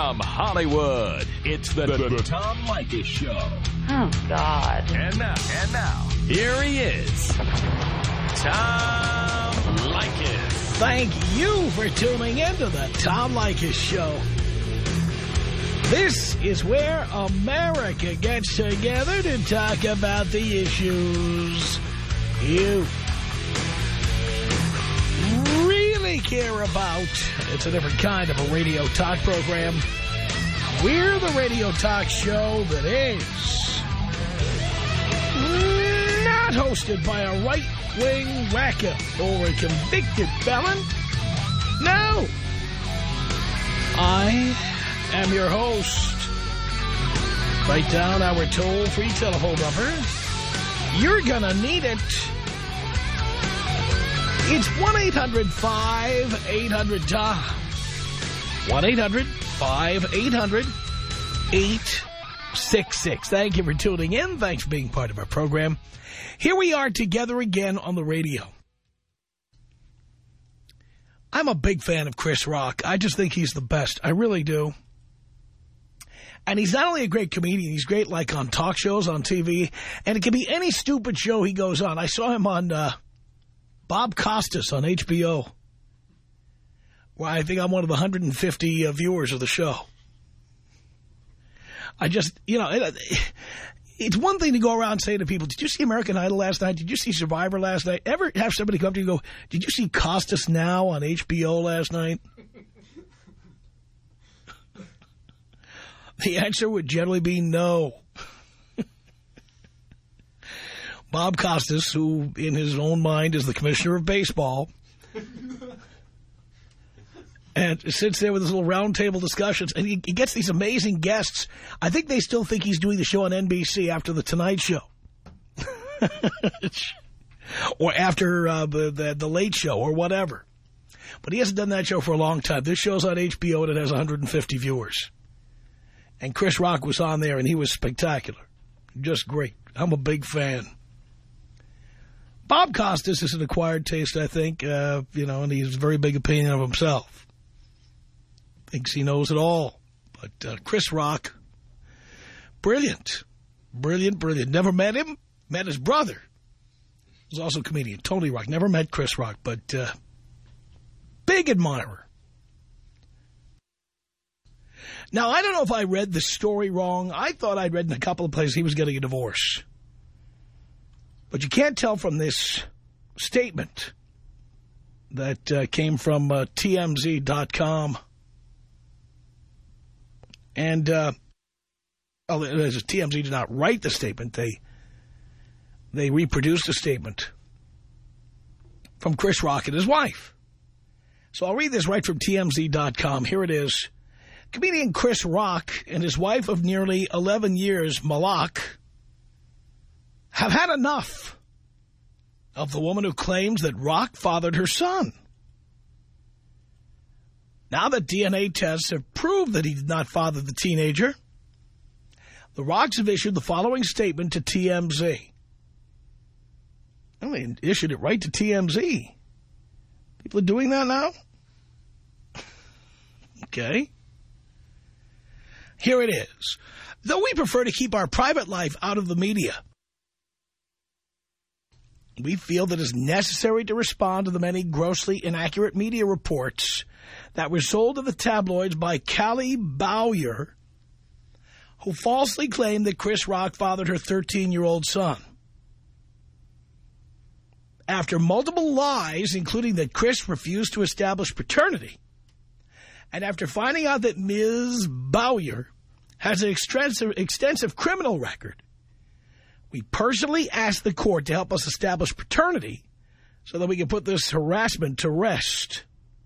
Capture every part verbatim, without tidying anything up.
From Hollywood, it's the, the, the Tom Leykis Show. Oh, God. And now, and now, here he is, Tom Leykis. Thank you for tuning in to the Tom Leykis Show. This is where America gets together to talk about the issues you really care about. It's a different kind of a radio talk program. We're the radio talk show that is not hosted by a right-wing wacko or a convicted felon. No. I am your host. Write down our toll-free telephone number. You're gonna need it. It's one eight hundred five eight hundred Tom. one eight hundred five eight hundred eight six six. Thank you for tuning in. Thanks for being part of our program. Here we are together again on the radio. I'm a big fan of Chris Rock. I just think he's the best. I really do. And he's not only a great comedian, he's great like on talk shows on T V. And it can be any stupid show he goes on. I saw him on uh, Bob Costas on H B O. Well, I think I'm one of the one hundred fifty uh, viewers of the show. I just, you know, it, it's one thing to go around saying to people, did you see American Idol last night? Did you see Survivor last night? Ever have somebody come to you and go, did you see Costas Now on H B O last night? The answer would generally be no. Bob Costas, who in his own mind is the commissioner of baseball, and sits there with his little round table discussions, and he, he gets these amazing guests. I think they still think he's doing the show on N B C after The Tonight Show. Or after uh, the, the, the Late Show or whatever. But he hasn't done that show for a long time. This show's on H B O and it has one hundred fifty viewers. And Chris Rock was on there, and he was spectacular. Just great. I'm a big fan. Bob Costas is an acquired taste, I think, uh, you know, and he has a very big opinion of himself. Thinks he knows it all. But uh, Chris Rock, brilliant. Brilliant, brilliant. Never met him. Met his brother. He's also a comedian, Tony Rock. Never met Chris Rock, but uh, big admirer. Now, I don't know if I read the story wrong. I thought I'd read in a couple of places he was getting a divorce. But you can't tell from this statement that uh, came from uh, T M Z dot com. And, uh, well, T M Z did not write the statement. They, they reproduced a statement from Chris Rock and his wife. So I'll read this right from T M Z dot com. Here it is. Comedian Chris Rock and his wife of nearly eleven years, Malak, have had enough of the woman who claims that Rock fathered her son. Now that D N A tests have proved that he did not father the teenager, the Rocks have issued the following statement to T M Z. Well, they issued it right to T M Z. People are doing that now? Okay. Here it is. Though we prefer to keep our private life out of the media, we feel that it is necessary to respond to the many grossly inaccurate media reports that were sold to the tabloids by Callie Bowyer, who falsely claimed that Chris Rock fathered her thirteen-year-old son. After multiple lies, including that Chris refused to establish paternity, and after finding out that Miz Bowyer has an extensive, extensive criminal record, we personally asked the court to help us establish paternity so that we can put this harassment to rest.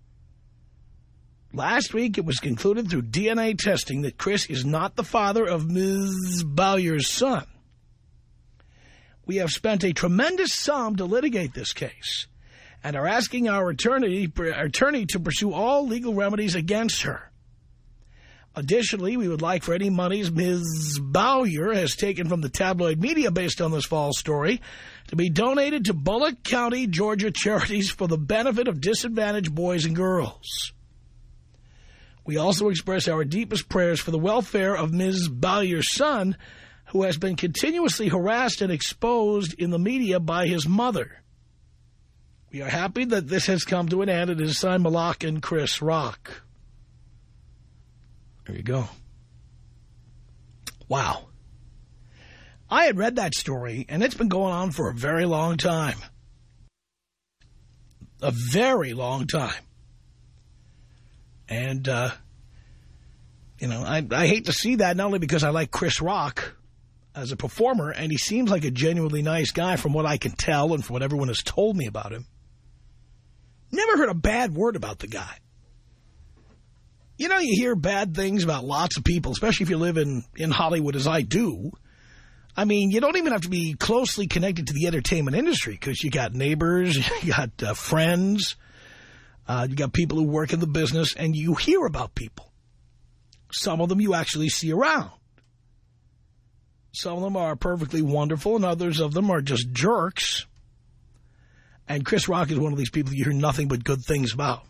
Last week, it was concluded through D N A testing that Chris is not the father of Miz Bowyer's son. We have spent a tremendous sum to litigate this case and are asking our attorney, our attorney to pursue all legal remedies against her. Additionally, we would like for any monies Miz Bowyer has taken from the tabloid media based on this false story to be donated to Bullock County, Georgia charities for the benefit of disadvantaged boys and girls. We also express our deepest prayers for the welfare of Miz Balyer's son, who has been continuously harassed and exposed in the media by his mother. We are happy that this has come to an end. It is signed Malak and Chris Rock. There you go. Wow. I had read that story, and it's been going on for a very long time. A very long time. And, uh, you know, I, I hate to see that, not only because I like Chris Rock as a performer, and he seems like a genuinely nice guy from what I can tell and from what everyone has told me about him. Never heard a bad word about the guy. You know, you hear bad things about lots of people, especially if you live in, in Hollywood as I do. I mean, you don't even have to be closely connected to the entertainment industry because you got neighbors, you got uh, friends, uh, you got people who work in the business, and you hear about people. Some of them you actually see around. Some of them are perfectly wonderful, and others of them are just jerks. And Chris Rock is one of these people you hear nothing but good things about.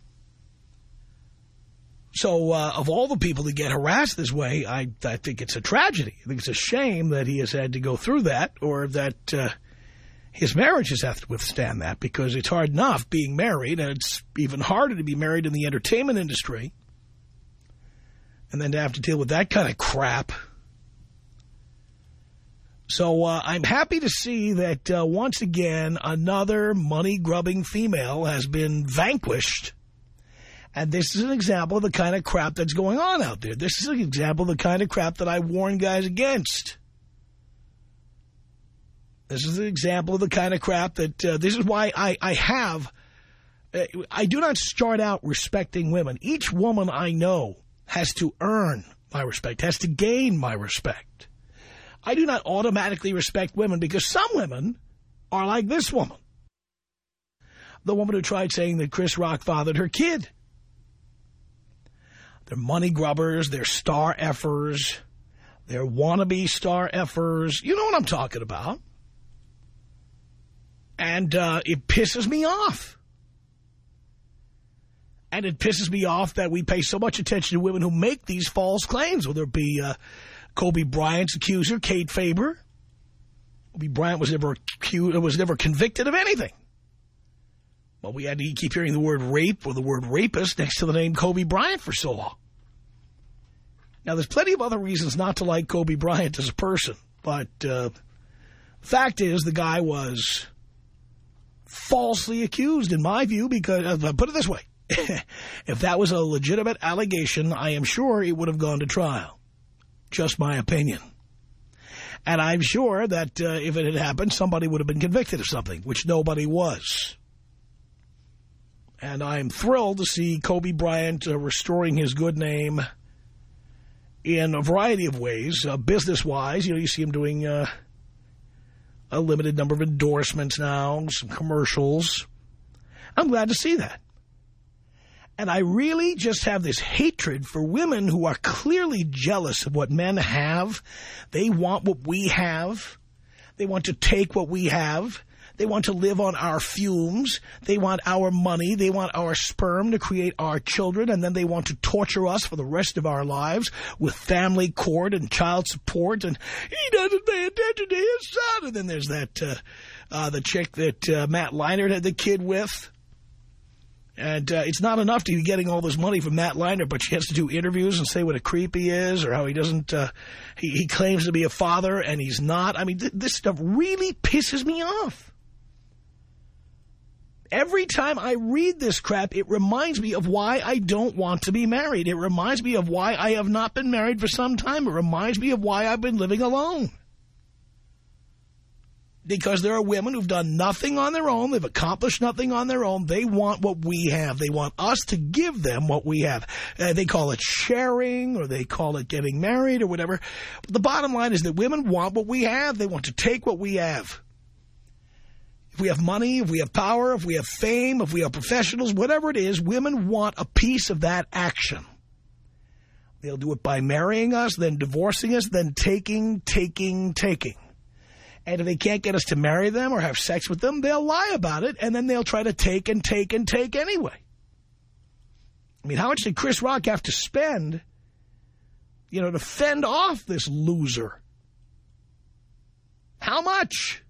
So, uh, of all the people that get harassed this way, I, I think it's a tragedy. I think it's a shame that he has had to go through that, or that uh, his marriage has had to withstand that, because it's hard enough being married, and it's even harder to be married in the entertainment industry. And then to have to deal with that kind of crap. So uh, I'm happy to see that uh, once again, another money-grubbing female has been vanquished. And this is an example of the kind of crap that's going on out there. This is an example of the kind of crap that I warn guys against. This is an example of the kind of crap that, uh, this is why I, I have, uh, I do not start out respecting women. Each woman I know has to earn my respect, has to gain my respect. I do not automatically respect women because some women are like this woman. The woman who tried saying that Chris Rock fathered her kid. They're money grubbers, they're star effers, they're wannabe star effers. You know what I'm talking about. And uh, it pisses me off. And it pisses me off that we pay so much attention to women who make these false claims, whether it be uh, Kobe Bryant's accuser, Kate Faber. Kobe Bryant was never accused, was never convicted of anything. Well, we had to keep hearing the word rape or the word rapist next to the name Kobe Bryant for so long. Now, there's plenty of other reasons not to like Kobe Bryant as a person, but uh, the fact is the guy was falsely accused, in my view, because, uh, put it this way, if that was a legitimate allegation, I am sure it would have gone to trial. Just my opinion. And I'm sure that uh, if it had happened, somebody would have been convicted of something, which nobody was. And I'm thrilled to see Kobe Bryant uh, restoring his good name in a variety of ways, uh, business-wise. You know, you see him doing uh, a limited number of endorsements now, some commercials. I'm glad to see that. And I really just have this hatred for women who are clearly jealous of what men have. They want what we have. They want to take what we have. They want to live on our fumes. They want our money. They want our sperm to create our children. And then they want to torture us for the rest of our lives with family court and child support. And he doesn't pay attention to his son. And then there's that, uh, uh, the chick that uh, Matt Leinart had the kid with. And uh, it's not enough to be getting all this money from Matt Leinart, but she has to do interviews and say what a creep he is, or how he doesn't, uh, he, he claims to be a father and he's not. I mean, th this stuff really pisses me off. Every time I read this crap, it reminds me of why I don't want to be married. It reminds me of why I have not been married for some time. It reminds me of why I've been living alone. Because there are women who've done nothing on their own. They've accomplished nothing on their own. They want what we have. They want us to give them what we have. Uh, they call it sharing, or they call it getting married, or whatever. But the bottom line is that women want what we have. They want to take what we have. If we have money, if we have power, if we have fame, if we are professionals, whatever it is, women want a piece of that action. They'll do it by marrying us, then divorcing us, then taking, taking, taking. And if they can't get us to marry them or have sex with them, they'll lie about it, and then they'll try to take and take and take anyway. I mean, how much did Chris Rock have to spend, you know, to fend off this loser? How much?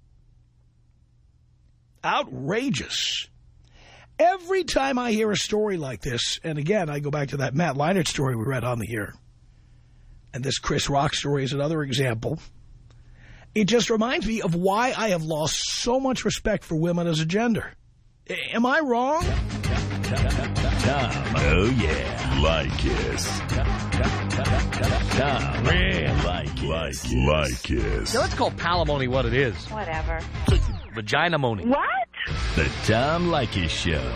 Outrageous. Every time I hear a story like this, and again, I go back to that Matt Leinart story we read on the air, and this Chris Rock story is another example, it just reminds me of why I have lost so much respect for women as a gender. A- am I wrong? Tom, oh yeah, Leykis. Tom, yeah, Leykis. Leykis. Now let's call palimony what it is. Whatever. Vagina-mony. What? The Tom Leykis Show.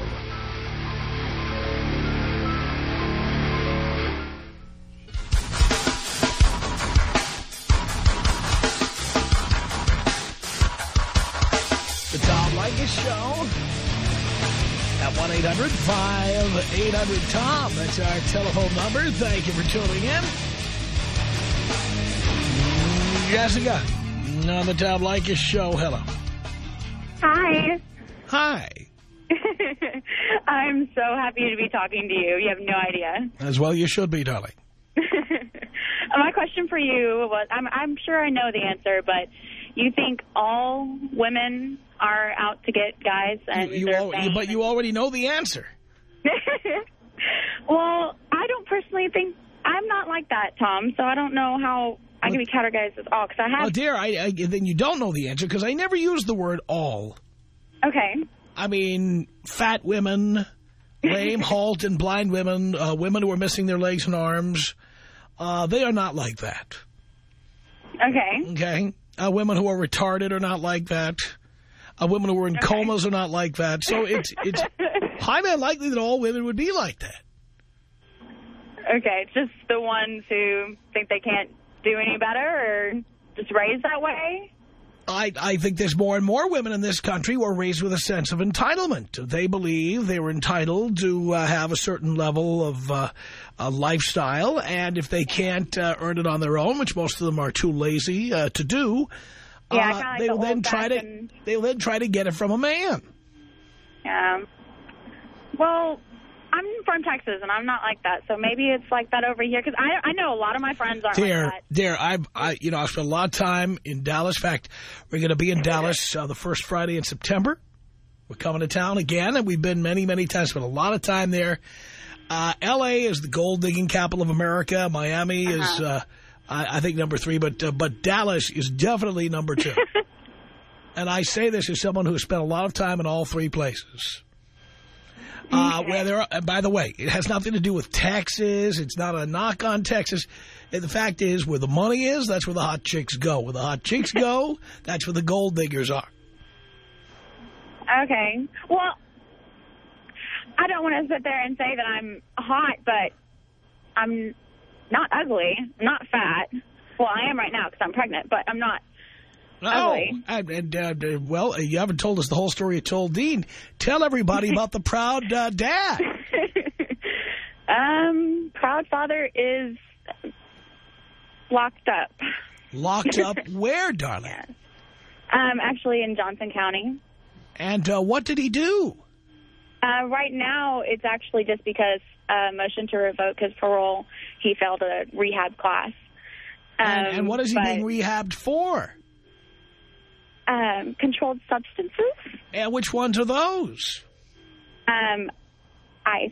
The Tom Leykis Show at one eight hundred five eight hundred Tom. That's our telephone number. Thank you for tuning in. Jessica, on the Tom Leykis Show. Hello. Hi. Hi. I'm so happy to be talking to you. You have no idea. As well you should be, darling. My question for you was, I'm, I'm sure I know the answer, but you think all women are out to get guys? And You, you they're al you, but you already know the answer. Well, I don't personally think, I'm not like that, Tom, so I don't know how I can be categorized as all, because I have... Oh, dear, I, I, then you don't know the answer, because I never use the word all. Okay. I mean, fat women, lame, halt, and blind women, uh, women who are missing their legs and arms, uh, they are not like that. Okay. Okay? Uh, women who are retarded are not like that. Uh, women who are in Okay. comas are not like that. So it's it's highly unlikely that all women would be like that. Okay, it's just the ones who think they can't do any better or just raised that way? I, I think there's more and more women in this country who are raised with a sense of entitlement. They believe they were entitled to uh, have a certain level of uh, a lifestyle, and if they can't uh, earn it on their own, which most of them are too lazy uh, to do, Yeah, uh, kinda like they will the then try to old-fashioned- they'll then try to get it from a man. Yeah. Well, I'm from Texas, and I'm not like that, so maybe it's like that over here, because I, I know a lot of my friends aren't Dear, like that. dear, I've, I, you know, I've spent a lot of time in Dallas. In fact, we're going to be in Dallas uh, the first Friday in September. We're coming to town again, and we've been many, many times. Spent a lot of time there. Uh, L A is the gold-digging capital of America. Miami uh-huh. is, uh, I, I think, number three, but uh, but Dallas is definitely number two. And I say this as someone who has spent a lot of time in all three places. Uh, Okay. where there are, and by the way, it has nothing to do with Texas. It's not a knock on Texas. And the fact is, where the money is, that's where the hot chicks go. Where the hot chicks go, that's where the gold diggers are. Okay. Well, I don't want to sit there and say that I'm hot, but I'm not ugly. I'm not fat. Well, I am right now because I'm pregnant, but I'm not Oh, ugly. and, and, uh, well, you haven't told us the whole story you told Dean. Tell everybody about the proud uh, dad. um, proud father is locked up. Locked up where, darling? Yes. Um, actually in Johnson County. And uh, what did he do? Uh, right now, it's actually just because uh, motion to revoke his parole. He failed a rehab class. Um, and, and what is he but, being rehabbed for? Um, controlled substances. And which ones are those? Um, ice.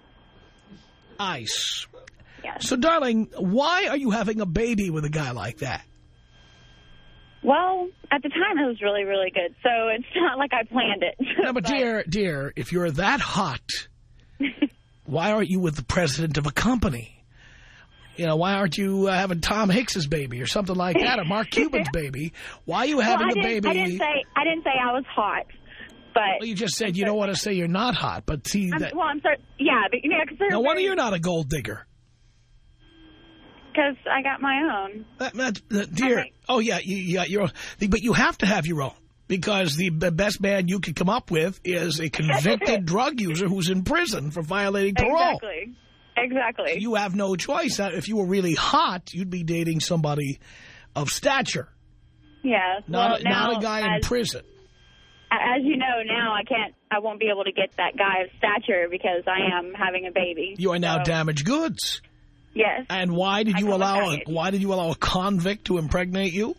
Ice. Yes. So, darling, why are you having a baby with a guy like that? Well, at the time, it was really, really good. So it's not like I planned it. No, but, but dear, dear, if you're that hot, why aren't you with the president of a company? You know, why aren't you uh, having Tom Hicks's baby or something like that, or Mark Cuban's baby? Why are you having well, a baby? I didn't say I didn't say I was hot, but well, you just said you don't want to say you're not hot. But see, I'm, that, well, I'm sorry. Yeah, but, yeah, because no wonder you're not a gold digger. Because I got my own. That, that, that, dear, Okay. oh yeah, you, you got your own, but you have to have your own because the, the best man you could come up with is a convicted drug user who's in prison for violating parole. Exactly. Exactly. You have no choice. If you were really hot, you'd be dating somebody of stature. Yeah. Not, well, a, not now, a guy in as, prison. as you know now, I can't, I won't be able to get that guy of stature because I am having a baby. You are now so, damaged goods. Yes. And why did I you allow a, package. why did you allow a convict to impregnate you?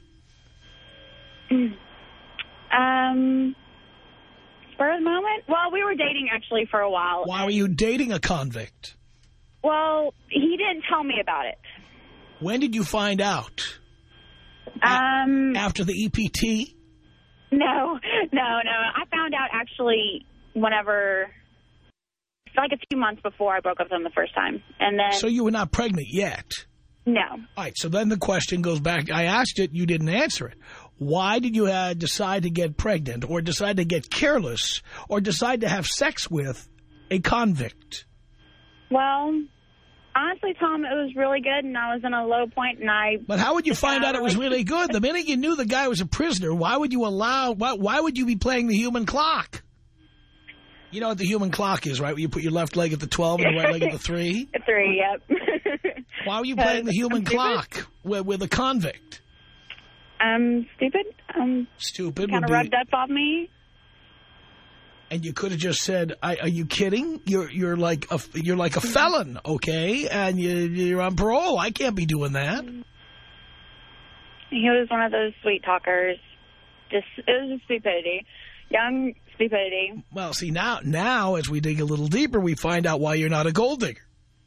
Um, spur of the moment? Well, we were dating actually for a while. Why were you dating a convict? Well, he didn't tell me about it. When did you find out? Um, After the E P T? no, no, no. I found out actually whenever, like a few months before I broke up with him the first time. And then... So you were not pregnant yet? No. All right, so then the question goes back. I asked it, you didn't answer it. Why did you uh, decide to get pregnant or decide to get careless or decide to have sex with a convict? Well, honestly, Tom, it was really good, and I was in a low point, and I... But how would you find out it was really good? The minute you knew the guy was a prisoner, why would you allow... Why, why would you be playing the human clock? You know what the human clock is, right? Where you put your left leg at the twelve and the right leg at the three? Three, yep. Why were you playing the human clock with, with a convict? I'm stupid. Um, Stupid. kind of would be, rubbed up on me. And you could have just said, I, "Are you kidding? You're you're like a you're like a felon, okay? And you, you're on parole. I can't be doing that." He was one of those sweet talkers. Just it was just stupidity, young stupidity. Well, see now now as we dig a little deeper, we find out why you're not a gold digger.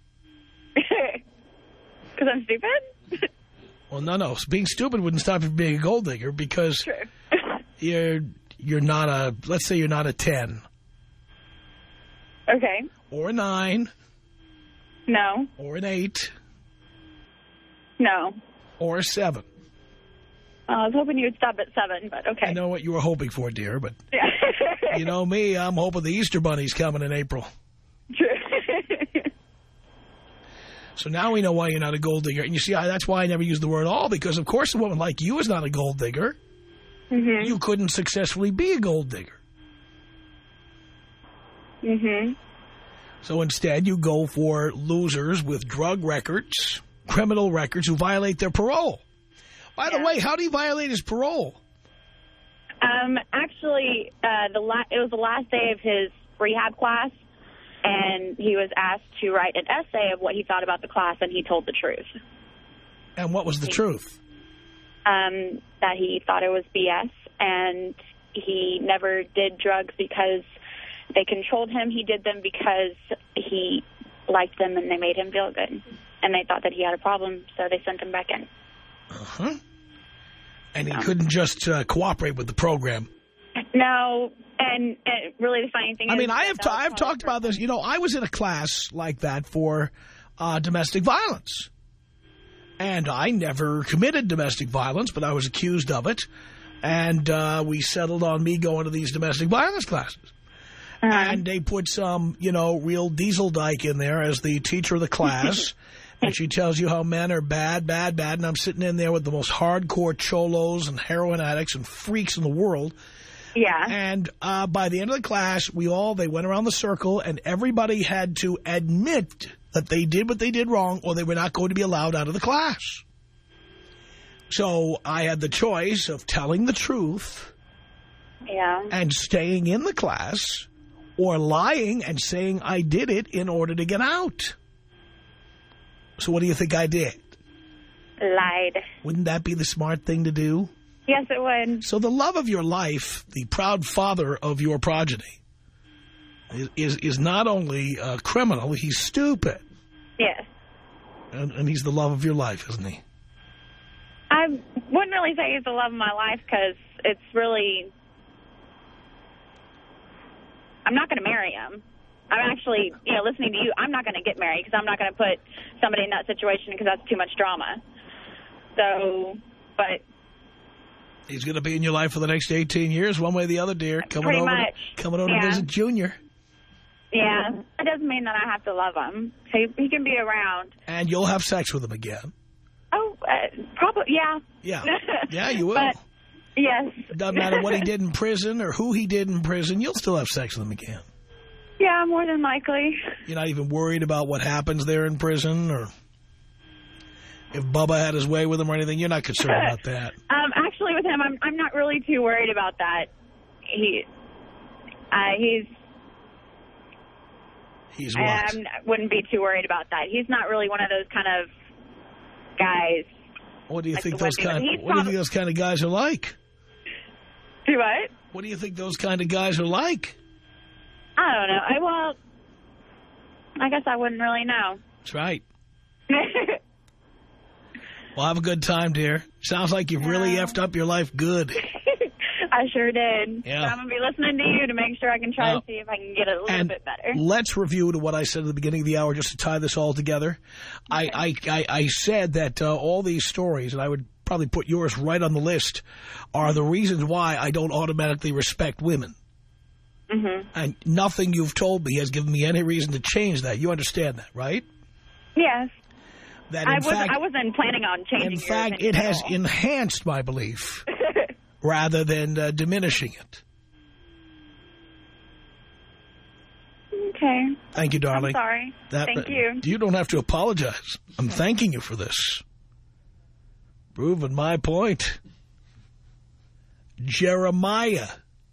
Because I'm stupid. Well, no, no. Being stupid wouldn't stop you from being a gold digger because True. you're you're not a. Let's say you're not a ten. Okay. Or a nine. No. Or an eight. No. Or a seven. I was hoping you would stop at seven, but okay. I know what you were hoping for, dear, but Yeah. you know me, I'm hoping the Easter Bunny's coming in April. True. So now we know why you're not a gold digger. And you see, I, that's why I never use the word all, because, of course, a woman like you is not a gold digger. Mm-hmm. You couldn't successfully be a gold digger. Mm-hmm. So instead, you go for losers with drug records, criminal records who violate their parole. By the Yeah. way, how do you violate his parole? Um, actually, uh, the la it was the last day of his rehab class, and he was asked to write an essay of what he thought about the class, and he told the truth. And what was the truth? Um, that he thought it was B S, and he never did drugs because they controlled him. He did them because he liked them, and they made him feel good. And they thought that he had a problem, so they sent him back in. Uh-huh. And he Um, couldn't just uh, cooperate with the program. No, and, and really the funny thing I is... mean, I have, that t was I've one talked of the- about this. You know, I was in a class like that for uh, domestic violence. And I never committed domestic violence, but I was accused of it. And uh, we settled on me going to these domestic violence classes. Uh-huh. And they put some, you know, real diesel dyke in there as the teacher of the class. And she tells you how men are bad, bad, bad. And I'm sitting in there with the most hardcore cholos and heroin addicts and freaks in the world. Yeah. And uh, by the end of the class, we all, they went around the circle and everybody had to admit that they did what they did wrong or they were not going to be allowed out of the class. So I had the choice of telling the truth Yeah. and staying in the class or lying and saying I did it in order to get out. So what do you think I did? Lied. Wouldn't that be the smart thing to do? Yes, it would. So the love of your life, the proud father of your progeny, is is, is not only a criminal, he's stupid. Yes. And, and he's the love of your life, isn't he? I wouldn't really say he's the love of my life because it's really... I'm not going to marry him. I'm actually, you know, listening to you, I'm not going to get married because I'm not going to put somebody in that situation because that's too much drama. So, but... He's going to be in your life for the next eighteen years, one way or the other, dear. Coming Pretty over, much. Coming over Yeah. to visit Junior. Yeah, that doesn't mean that I have to love him. He, he can be around. And you'll have sex with him again. Oh, uh, probably, yeah. Yeah. Yeah, you will. But, yes. Doesn't matter what he did in prison or who he did in prison, you'll still have sex with him again. Yeah, more than likely. You're not even worried about what happens there in prison or if Bubba had his way with him or anything. You're not concerned about that. Um, actually, with him, I'm I'm not really too worried about that. He Uh, he's. He's what? I wouldn't be too worried about that. He's not really one of those kind of guys. What do you like think those kind? He's What do you think those kind of guys are like? Do what? What do you think those kind of guys are like? I don't know. I well, I guess I wouldn't really know. That's right. Well, have a good time, dear. Sounds like you've really Yeah. effed up your life good. I sure did. Yeah. So I'm going to be listening to you to make sure I can try Now, to see if I can get it a little and bit better. let's review to what I said at the beginning of the hour just to tie this all together. I, I, I, I said that uh, all these stories, and I would probably put yours right on the list, are the reasons why I don't automatically respect women. Mm-hmm. And nothing you've told me has given me any reason to change that. You understand that, right? Yes. That I, in was, fact, I wasn't planning on changing in your fact, opinion it at has all. enhanced my belief rather than uh, diminishing it. Okay. Thank you, darling. I'm sorry. That, Thank you. You don't have to apologize. I'm thanking you for this. Proving my point. Jeremiah.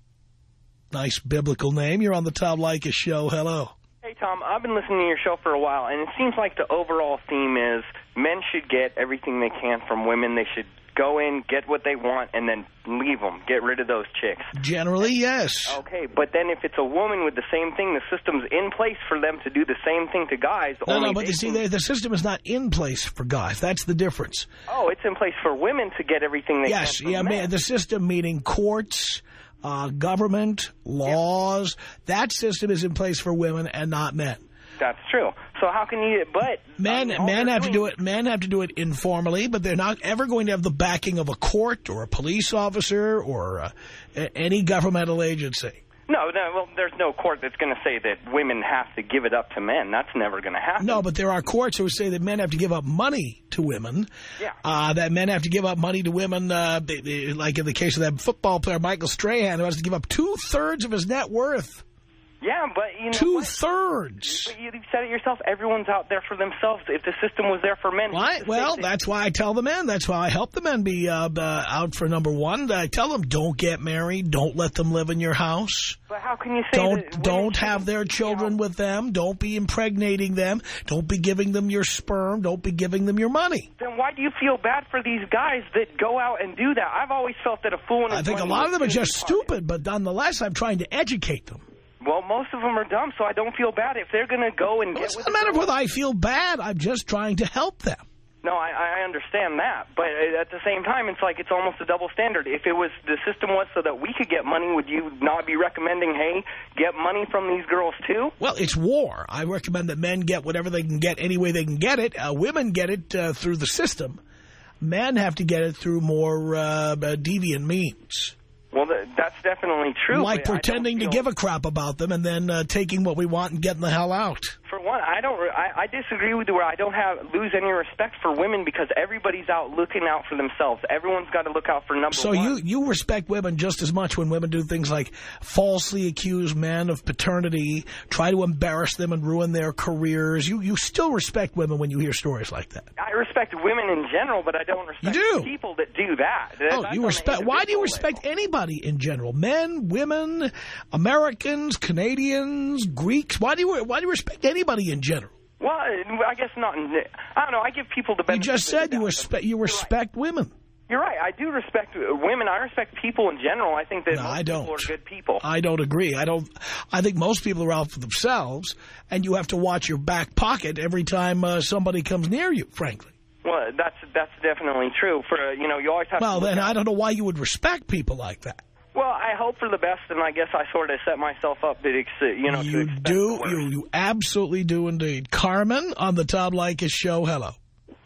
Nice biblical name. You're on the Tom Leykis show. Hello. Hey, Tom, I've been listening to your show for a while, and it seems like the overall theme is men should get everything they can from women. They should go in, get what they want, and then leave them. Get rid of those chicks. Generally, yes. Okay, but then if it's a woman with the same thing, the system's in place for them to do the same thing to guys. No, only no, but they you see, can... the, the system is not in place for guys. That's the difference. Oh, it's in place for women to get everything they Yes, can from yeah, men. the system meaning courts, uh, government, laws. Yep. That system is in place for women and not men. That's true. So how can you, but... Men, um, men have doing... to do it. Men have to do it informally, but they're not ever going to have the backing of a court or a police officer or uh, any governmental agency. No, no, well, there's no court that's going to say that women have to give it up to men. That's never going to happen. No, but there are courts who say that men have to give up money to women. Yeah. Uh, that men have to give up money to women, uh, they, they, like in the case of that football player, Michael Strahan, who has to give up two-thirds of his net worth. Yeah, but you know Two-thirds. But you said it yourself. Everyone's out there for themselves. If the system was there for men... Why? Well, that's why I tell the men. That's why I help the men be uh, uh, out for number one. I tell them, don't get married. Don't let them live in your house. But how can you say Don't, that don't have their children with them. Don't be impregnating them. Don't be giving them your sperm. Don't be giving them your money. Then why do you feel bad for these guys that go out and do that? I've always felt that a fool... I think a lot of them are just stupid, but nonetheless, I'm trying to educate them. Well, most of them are dumb, so I don't feel bad if they're going to go and Well, get... it with doesn't the matter girl. whether I feel bad. I'm just trying to help them. No, I, I understand that, but at the same time, it's like it's almost a double standard. If it was the system was so that we could get money, would you not be recommending, hey, get money from these girls too? Well, it's war. I recommend that men get whatever they can get any way they can get it. Uh, women get it uh, through the system. Men have to get it through more uh, deviant means. Well, th that's definitely true. Like pretending feel... to give a crap about them and then uh, taking what we want and getting the hell out. For one, I don't. I, I disagree with you where I don't have lose any respect for women because everybody's out looking out for themselves. Everyone's got to look out for number so one. So you, you respect women just as much when women do things like falsely accuse men of paternity, try to embarrass them and ruin their careers. You, you still respect women when you hear stories like that. I respect women in general, but I don't respect you do. people that do that. that oh, you respect. Why do you respect level. anybody in general? Men, women, Americans, Canadians, Greeks. Why do you why do you respect anybody in general? Well, I guess not. In, I don't know. I give people the benefit. You just said you respect you respect You're right. women. You're right. I do respect women. I respect people in general. I think that no, most I don't. people are good people. I don't agree. I don't. I think most people are out for themselves, and you have to watch your back pocket every time uh, somebody comes near you. Frankly. Well, that's that's definitely true. For uh, you know, you always have. Well, to then at I don't know why you would respect people like that. Well, I hope for the best, and I guess I sort of set myself up to, you know, to you expect do. the worst. You you absolutely do indeed. Carmen on the Tom Leykis show. Hello.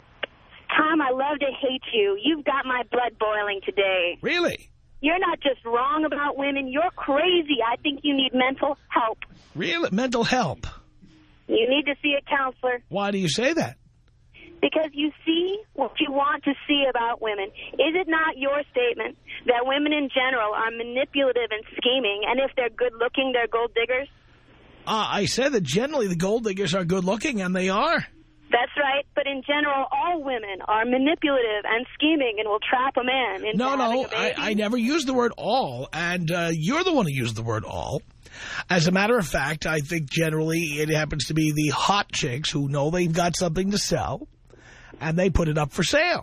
Tom, I love to hate you. You've got my blood boiling today. Really? You're not just wrong about women. You're crazy. I think you need mental help. Really? Mental help? You need to see a counselor. Why do you say that? Because you see what you want to see about women. Is it not your statement that women in general are manipulative and scheming, and if they're good-looking, they're gold diggers? Uh, I said that generally the gold diggers are good-looking, and they are. That's right, but in general, all women are manipulative and scheming and will trap a man into No, having no, a baby. I, I never used the word all, and uh, you're the one who used the word all. As a matter of fact, I think generally it happens to be the hot chicks who know they've got something to sell, and they put it up for sale.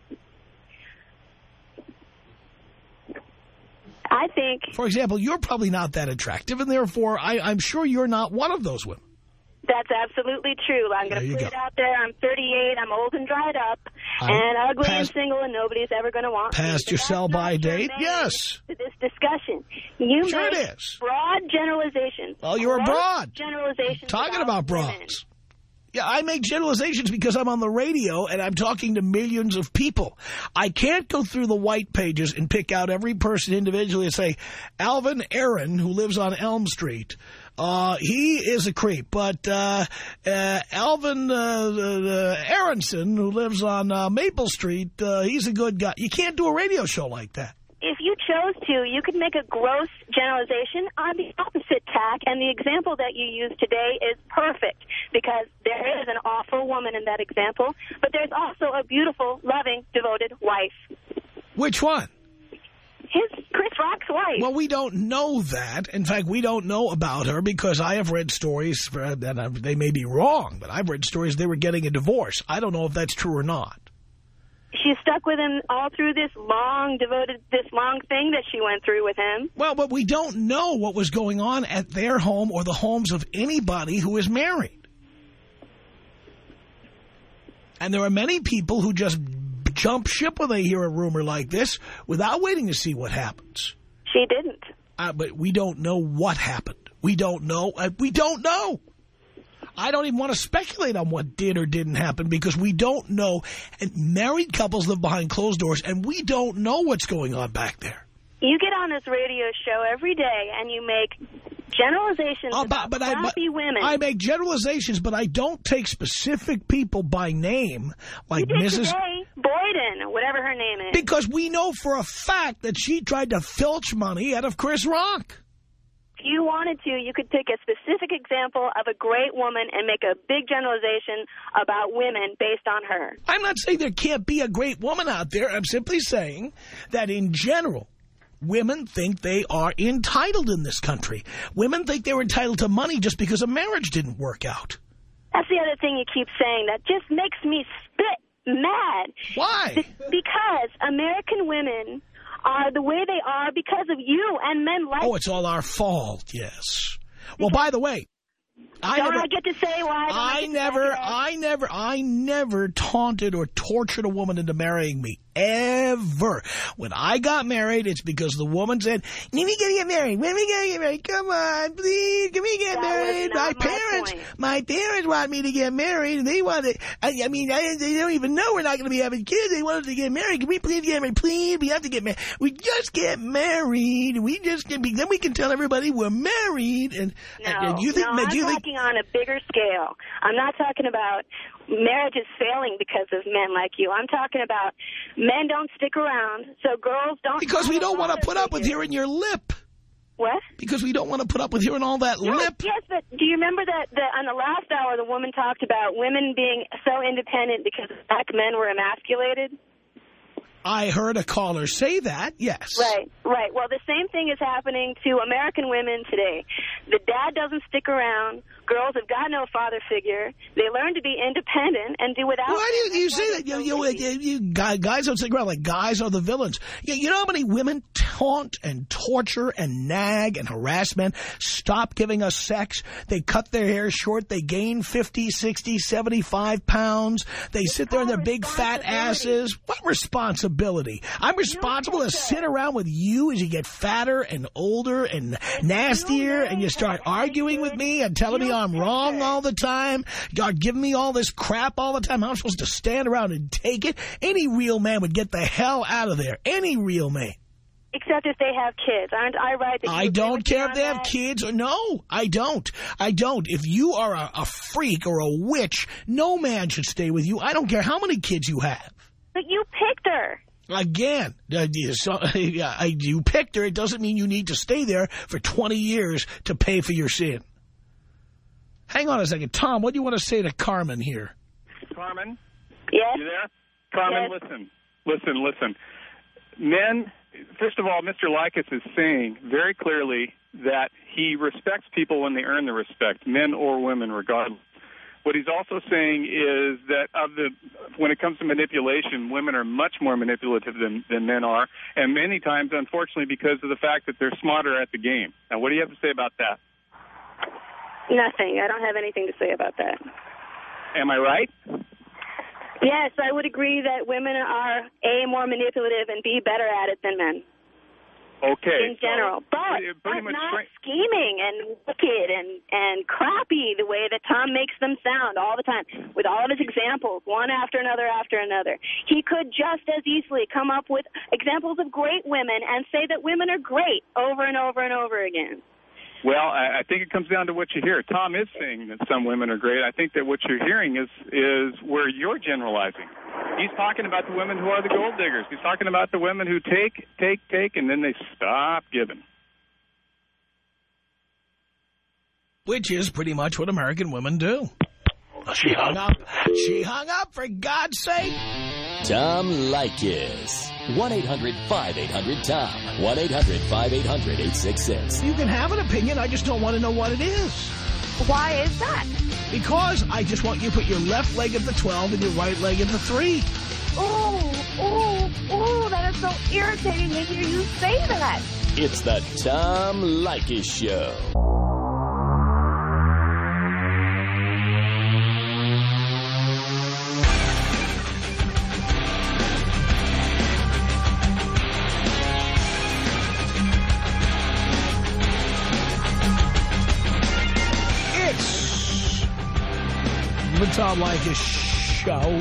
I think... For example, you're probably not that attractive, and therefore I, I'm sure you're not one of those women. That's absolutely true. I'm going to put go. it out there. I'm thirty-eight. I'm old and dried up I, and ugly past, and single, and nobody's ever going to want past me. your sell-by date? Yes. To this discussion. You sure make it is. broad generalizations. Well, you're a broad. Generalizations. Talking about, about broads. women. Yeah, I make generalizations because I'm on the radio and I'm talking to millions of people. I can't go through the white pages and pick out every person individually and say, Alvin Aaron, who lives on Elm Street, uh, he is a creep. But uh, uh, Alvin uh, uh, Aronson, who lives on uh, Maple Street, uh, he's a good guy. You can't do a radio show like that. If you chose to, you could make a gross generalization on the opposite tack, and the example that you used today is perfect because there is an awful woman in that example, but there's also a beautiful, loving, devoted wife. Which one? His Chris Rock's wife. Well, we don't know that. In fact, we don't know about her because I have read stories, for, and they may be wrong, but I've read stories they were getting a divorce. I don't know if that's true or not. She stuck with him all through this long, devoted, this long thing that she went through with him. Well, but we don't know what was going on at their home or the homes of anybody who is married. And there are many people who just jump ship when they hear a rumor like this without waiting to see what happens. She didn't. Uh, but we don't know what happened. We don't know. Uh, we don't know. I don't even want to speculate on what did or didn't happen because we don't know. And married couples live behind closed doors, and we don't know what's going on back there. You get on this radio show every day, and you make generalizations oh, about but, but crappy I, but women. I make generalizations, but I don't take specific people by name, like you did Missus today, Boyden, or whatever her name is. Because we know for a fact that she tried to filch money out of Chris Rock. If you wanted to, you could pick a specific example of a great woman and make a big generalization about women based on her. I'm not saying there can't be a great woman out there. I'm simply saying that in general, women think they are entitled in this country. Women think they're entitled to money just because a marriage didn't work out. That's the other thing you keep saying that just makes me spit mad. Why? Because American women are the way they are because of you and men like Oh, it's all our fault, yes. Well, by the way, I don't never, I get to say why? Don't I, I never, I never, I never taunted or tortured a woman into marrying me. Ever. When I got married, it's because the woman said, when are we going to get married? When are we going to get married? Come on, please, can we get that married? My, my parents, point. my parents want me to get married, and they want to, I, I mean, I, they don't even know we're not going to be having kids. They want us to get married. Can we please get married? Please, we have to get married. We just get married. We just get, then we can tell everybody we're married. And, No, and you think, no, I'm do you think, talking on a bigger scale. I'm not talking about marriages failing because of men like you. I'm talking about men don't stick around, so girls don't... because we don't want to put up with hearing your lip. What? Because we don't want to put up with hearing all that No, lip. Yes, but do you remember that, that on the last hour the woman talked about women being so independent because black men were emasculated? I heard a caller say that, yes. Right, right. Well, the same thing is happening to American women today. The dad doesn't stick around. Girls have got no father figure. They learn to be independent and do without... Why do you, you say that? So You, you, you, you guys don't stick around like guys are the villains. You, you know how many women taunt and torture and nag and harass men? Stop giving us sex. They cut their hair short. They gain fifty, sixty, seventy-five pounds. They It's sit there in their called big fat responsibility. asses. What responsibility? I'm responsible to sit around with you as you get fatter and older and nastier and you start arguing with me and telling me I'm wrong all the time. You're giving me all this crap all the time. I'm supposed to stand around and take it. Any real man would get the hell out of there. Any real man. Except if they have kids. Aren't I right? That you I agree don't with me care if on they have that? kids or no. I don't. I don't. If you are a, a freak or a witch, no man should stay with you. I don't care how many kids you have. But you picked her. Again, uh, you- so, yeah, I- you picked her. It doesn't mean you need to stay there for twenty years to pay for your sin. Hang on a second. Tom, what do you want to say to Carmen here? Carmen? Yes? You there? Carmen, Yes. listen. Listen, listen. Men, first of all, Mister Likas is saying very clearly that he respects people when they earn the respect, men or women, regardless. What he's also saying is that of the, when it comes to manipulation, women are much more manipulative than, than men are, and many times, unfortunately, because of the fact that they're smarter at the game. Now, what do you have to say about that? Nothing. I don't have anything to say about that. Am I right? Yes, I would agree that women are, A, more manipulative, and B, better at it than men. Okay. In general. So, but pretty, but pretty much not tra- scheming and wicked and, and crappy the way that Tom makes them sound all the time, with all of his examples, one after another after another. He could just as easily come up with examples of great women and say that women are great over and over and over again. Well, I, I think it comes down to what you hear. Tom is saying that some women are great. I think that what you're hearing is is where you're generalizing. He's talking about the women who are the gold diggers. He's talking about the women who take, take, take, and then they stop giving. Which is pretty much what American women do. She hung up. She hung up, for God's sake. Tom Leykis. one eight hundred five eight hundred Tom. one eight hundred five eight hundred eight six six. You can have an opinion. I just don't want to know what it is. Why is that? Because I just want you to put your left leg at the twelve and your right leg at the three. Oh, oh, oh, that is so irritating to hear you say that. It's the Tom Leykis Show. The Tom Leykis Show.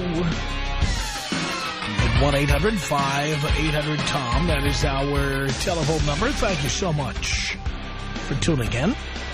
one eight hundred five eight hundred Tom. That is our telephone number. Thank you so much for tuning in.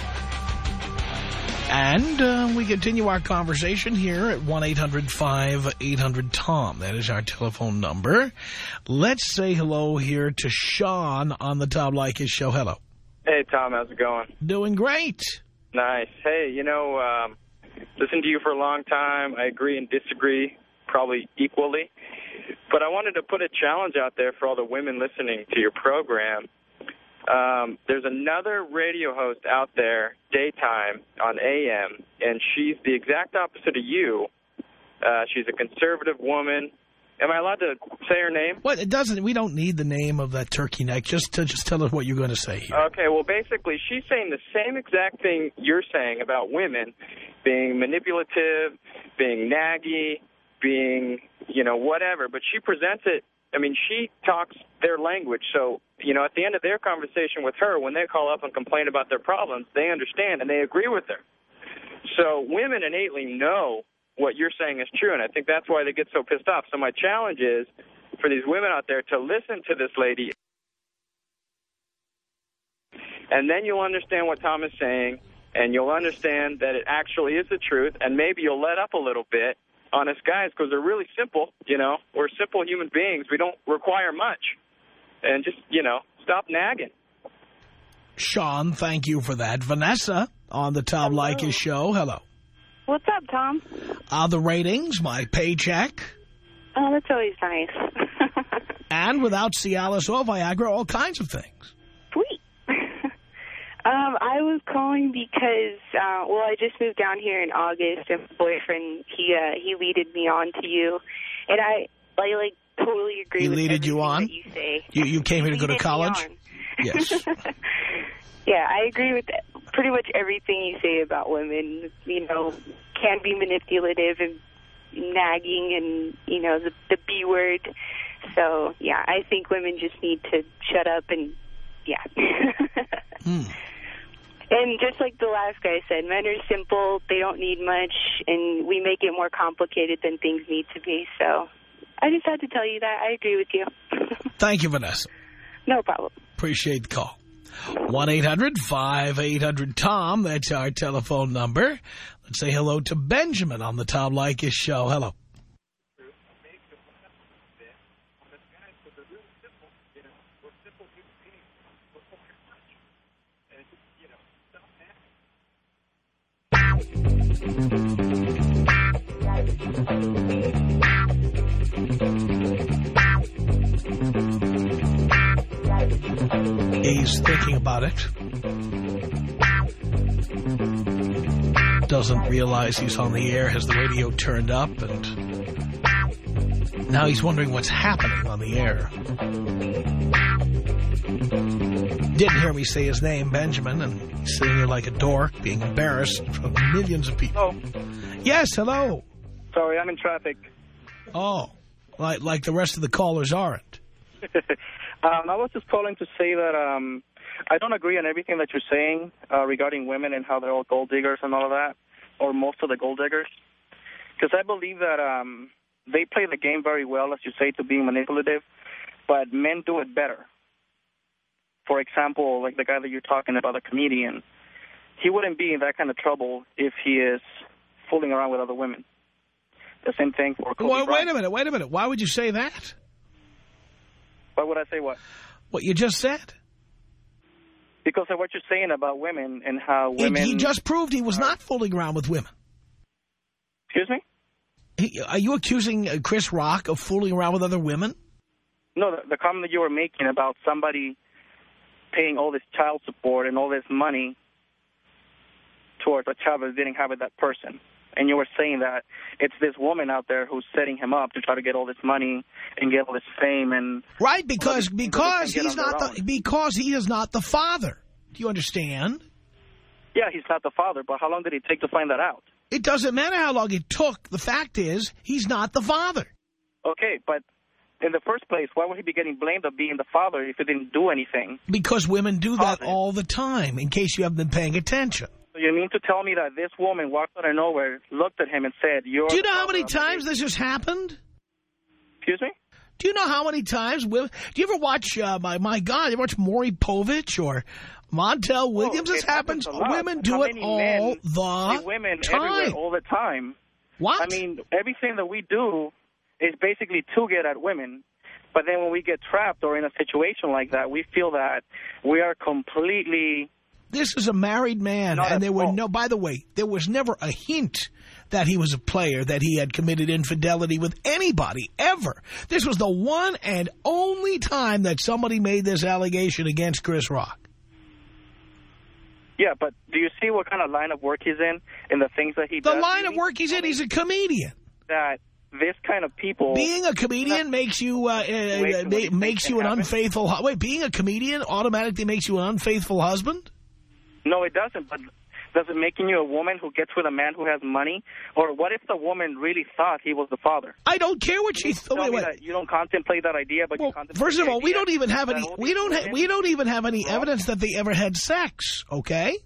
And uh, we continue our conversation here at one eight hundred five eight hundred Tom. That is our telephone number. Let's say hello here to Sean on the Tom Leykis Show. Hello. Hey, Tom. How's it going? Doing great. Nice. Hey, you know, um, listened to you for a long time. I agree and disagree probably equally. But I wanted to put a challenge out there for all the women listening to your program. Um, there's another radio host out there, daytime, on A M, and she's the exact opposite of you. Uh, she's a conservative woman. Am I allowed to say her name? Well, it doesn't. We don't need the name of that turkey neck. Just to, just tell us what you're going to say here. Okay, well, basically, she's saying the same exact thing you're saying about women being manipulative, being naggy, being, you know, whatever. But she presents it, I mean, she talks their language. So, you know, at the end of their conversation with her, when they call up and complain about their problems, they understand and they agree with her. So women innately know what you're saying is true, and I think that's why they get so pissed off. So my challenge is for these women out there to listen to this lady, and then you'll understand what Tom is saying, and you'll understand that it actually is the truth, and maybe you'll let up a little bit on us guys because they're really simple, you know. We're simple human beings. We don't require much. And just, you know, stop nagging. Sean, thank you for that. Vanessa on the Tom Leykis Show. Hello. What's up, Tom? Uh, the ratings, my paycheck. Oh, that's always nice. And without Cialis or Viagra, all kinds of things. Sweet. um, I was calling because, uh, well, I just moved down here in August, and my boyfriend, he uh, he leaded me on to you. And I, I like, totally agree he with leaded you on? that you say. You, you came here to go to college? Yes. Yeah, I agree with pretty much everything you say about women. You know, can be manipulative and nagging and, you know, the, the B word. So, yeah, I think women just need to shut up and, yeah. Hmm. And just like the last guy said, men are simple, they don't need much, and we make it more complicated than things need to be. So I just had to tell you that. I agree with you. Thank you, Vanessa. No problem. Appreciate the call. one eight hundred five eight hundred Tom, that's our telephone number. Let's say hello to Benjamin on the Tom Leykis Show. Hello. He's thinking about it. Doesn't realize he's on the air, has the radio turned up, and now he's wondering what's happening on the air. Didn't hear me say his name, Benjamin, and he's sitting here like a dork, being embarrassed in front of millions of people. Hello. Yes, hello. Sorry, I'm in traffic. Oh, like, like the rest of the callers aren't. um, I was just calling to say that um, I don't agree on everything that you're saying uh, regarding women and how they're all gold diggers and all of that, or most of the gold diggers. Because I believe that um, they play the game very well, as you say, to being manipulative, but men do it better. For example, like the guy that you're talking about, the comedian, he wouldn't be in that kind of trouble if he is fooling around with other women. The same thing for Kobe Well, Bryant. wait a minute, wait a minute. Why would you say that? Why would I say what? What you just said. Because of what you're saying about women and how He, women... he just proved he was not fooling around with women. Excuse me? He, are you accusing uh, Chris Rock of fooling around with other women? No, the, the comment that you were making about somebody paying all this child support and all this money towards a child that didn't have it, that person. And you were saying that it's this woman out there who's setting him up to try to get all this money and get all this fame and... Right, because because he's he's not the, because he is not the father. Do you understand? Yeah, he's not the father, but how long did it take to find that out? It doesn't matter how long it took. The fact is, he's not the father. Okay, but in the first place, why would he be getting blamed of being the father if he didn't do anything? Because women do that all the time, in case you haven't been paying attention. So you mean to tell me that this woman walked out of nowhere, looked at him and said, you're... Do you know how many times this has happened? Excuse me? Do you know how many times women... Do you ever watch, uh, my, my God, you ever watch Maury Povich or Montel Williams? Oh, this happens. happens Women do it all men, the women time. Everywhere, all the time. What? I mean, everything that we do is basically to get at women. But then when we get trapped or in a situation like that, we feel that we are completely... This is a married man, Not and there were all. no, by the way, there was never a hint that he was a player, that he had committed infidelity with anybody, ever. This was the one and only time that somebody made this allegation against Chris Rock. Yeah, but do you see what kind of line of work he's in, and the things that he The does? line of work he's in, he's a comedian. That this kind of people... Being a comedian makes you uh, uh, uh, makes you an unfaithful... Wait, being a comedian automatically makes you an unfaithful husband? No, it doesn't, but does it making you a woman who gets with a man who has money? Or what if the woman really thought he was the father? I don't care what she thought. Wait, wait. You don't contemplate that idea, but well, you contemplate first of all, we don't even have that any. all We these don't. Ha women- we don't even have any evidence that they ever had sex. Okay.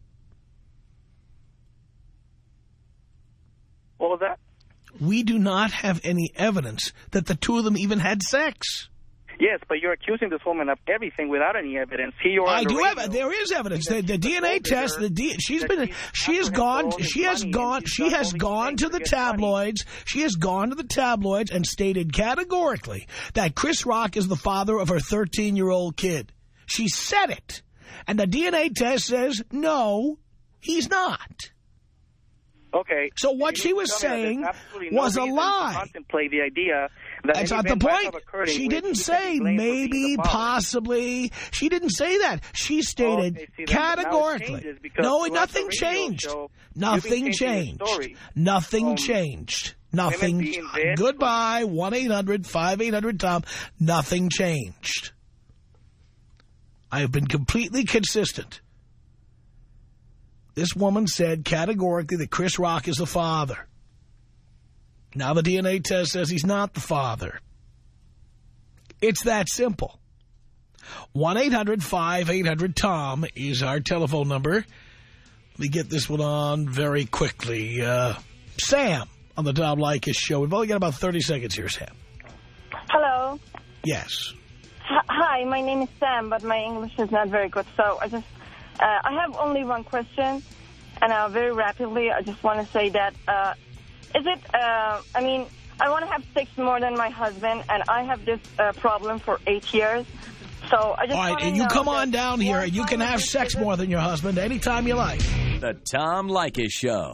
What was that? We do not have any evidence that the two of them even had sex. Yes, but you're accusing this woman of everything without any evidence. He or I do have. There is evidence. The, the D N A test. The D, she's been. She has gone. She has gone. She has gone to the tabloids. She has gone to the tabloids and stated categorically that Chris Rock is the father of her thirteen-year-old kid. She said it, and the D N A test says no, he's not. Okay. So what she was saying was a lie. Contemplate the idea that That's not the point. She didn't say maybe, possibly. She didn't say that. She stated okay, see, categorically. No, nothing changed. Nothing changed. Nothing Um, changed. Nothing. being dead. Goodbye. one eight hundred five eight hundred Tom. Nothing changed. I have been completely consistent. This woman said categorically that Chris Rock is the father. Now the D N A test says he's not the father. It's that simple. one eight hundred five eight hundred Tom is our telephone number. Let me get this one on very quickly. Uh, Sam on the Tom Leykis show. We've only got about thirty seconds here, Sam. Hello. Yes. H hi, my name is Sam, but my English is not very good, so I just... Uh, I have only one question, and uh, very rapidly, I just want to say that, uh, is it, uh, I mean, I want to have sex more than my husband, and I have this uh, problem for eight years, so I just All right, and you come on down here, and you can have sex more than your husband anytime you like. The Tom Leykis Show.